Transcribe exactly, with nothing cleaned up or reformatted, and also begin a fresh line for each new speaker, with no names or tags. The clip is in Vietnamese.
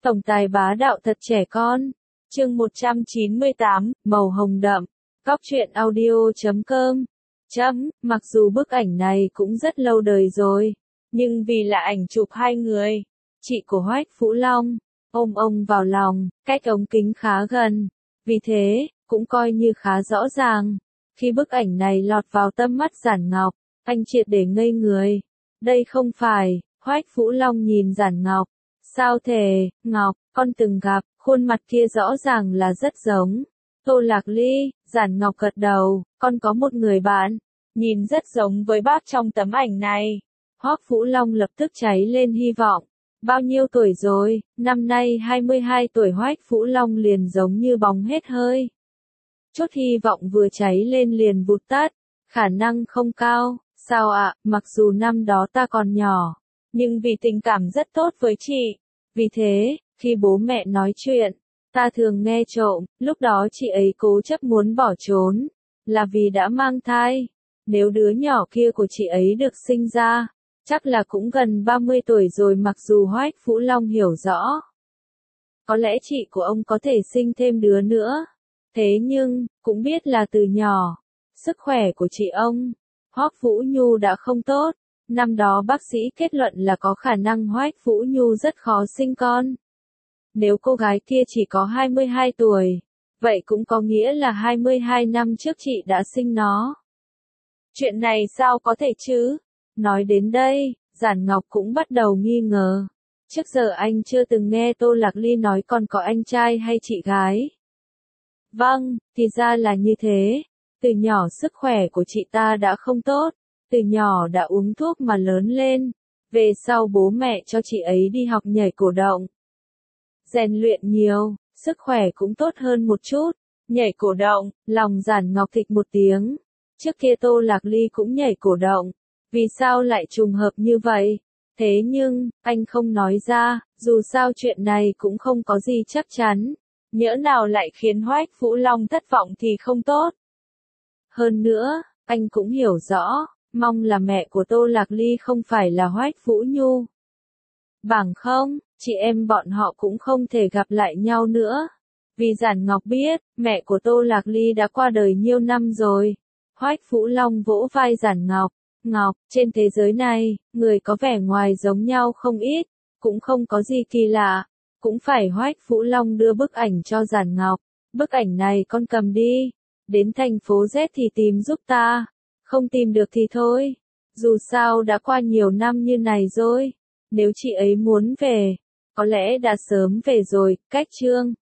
Tổng tài bá đạo thật trẻ con. Chương một trăm chín mươi tám, màu hồng đậm. Cóc truyện audio chấm com. Chấm, mặc dù bức ảnh này cũng rất lâu đời rồi, nhưng vì là ảnh chụp hai người, chị của Hoách Phũ Long, ôm ông vào lòng, cách ống kính khá gần, vì thế, cũng coi như khá rõ ràng. Khi bức ảnh này lọt vào tâm mắt Giản Ngọc, anh triệt để ngây người. Đây không phải, Hoách Phũ Long nhìn Giản Ngọc. Sao thế, Ngọc, con từng gặp, khuôn mặt kia rõ ràng là rất giống. Tô Lạc Ly, Giản Ngọc gật đầu, con có một người bạn, nhìn rất giống với bác trong tấm ảnh này. Hoắc Phũ Long lập tức cháy lên hy vọng. Bao nhiêu tuổi rồi? Năm nay hai mươi hai tuổi. Hoắc Phũ Long liền giống như bóng hết hơi. Chút hy vọng vừa cháy lên liền vụt tắt. Khả năng không cao. Sao ạ, mặc dù năm đó ta còn nhỏ, nhưng vì tình cảm rất tốt với chị. Vì thế, khi bố mẹ nói chuyện, ta thường nghe trộm, lúc đó chị ấy cố chấp muốn bỏ trốn, là vì đã mang thai. Nếu đứa nhỏ kia của chị ấy được sinh ra, chắc là cũng gần ba mươi tuổi rồi. Mặc dù Hoắc Phũ Long hiểu rõ, có lẽ chị của ông có thể sinh thêm đứa nữa. Thế nhưng, cũng biết là từ nhỏ, sức khỏe của chị ông, Hoắc Vũ Nhu đã không tốt. Năm đó bác sĩ kết luận là có khả năng Hoắc Vũ Nhu rất khó sinh con. Nếu cô gái kia chỉ có hai mươi hai tuổi, vậy cũng có nghĩa là hai mươi hai năm trước chị đã sinh nó. Chuyện này sao có thể chứ? Nói đến đây, Giản Ngọc cũng bắt đầu nghi ngờ. Trước giờ anh chưa từng nghe Tô Lạc Ly nói còn có anh trai hay chị gái. Vâng, thì ra là như thế. Từ nhỏ sức khỏe của chị ta đã không tốt. Từ nhỏ đã uống thuốc mà lớn lên. Về sau bố mẹ cho chị ấy đi học nhảy cổ động. Rèn luyện nhiều, sức khỏe cũng tốt hơn một chút. Nhảy cổ động, lòng Giản Ngọc thịch một tiếng. Trước kia Tô Lạc Ly cũng nhảy cổ động. Vì sao lại trùng hợp như vậy? Thế nhưng, anh không nói ra, dù sao chuyện này cũng không có gì chắc chắn. Nhỡ nào lại khiến Hoắc Phũ Long thất vọng thì không tốt. Hơn nữa, anh cũng hiểu rõ, mong là mẹ của Tô Lạc Ly không phải là Hoắc Vũ Nhu. Bằng không, chị em bọn họ cũng không thể gặp lại nhau nữa. Vì Giản Ngọc biết, mẹ của Tô Lạc Ly đã qua đời nhiều năm rồi. Hoắc Phũ Long vỗ vai Giản Ngọc. Ngọc, trên thế giới này, người có vẻ ngoài giống nhau không ít, cũng không có gì kỳ lạ. Cũng phải Hoắc Phũ Long đưa bức ảnh cho Giản Ngọc. Bức ảnh này con cầm đi. Đến thành phố Z thì tìm giúp ta. Không tìm được thì thôi. Dù sao đã qua nhiều năm như này rồi. Nếu chị ấy muốn về, có lẽ đã sớm về rồi. Cách chương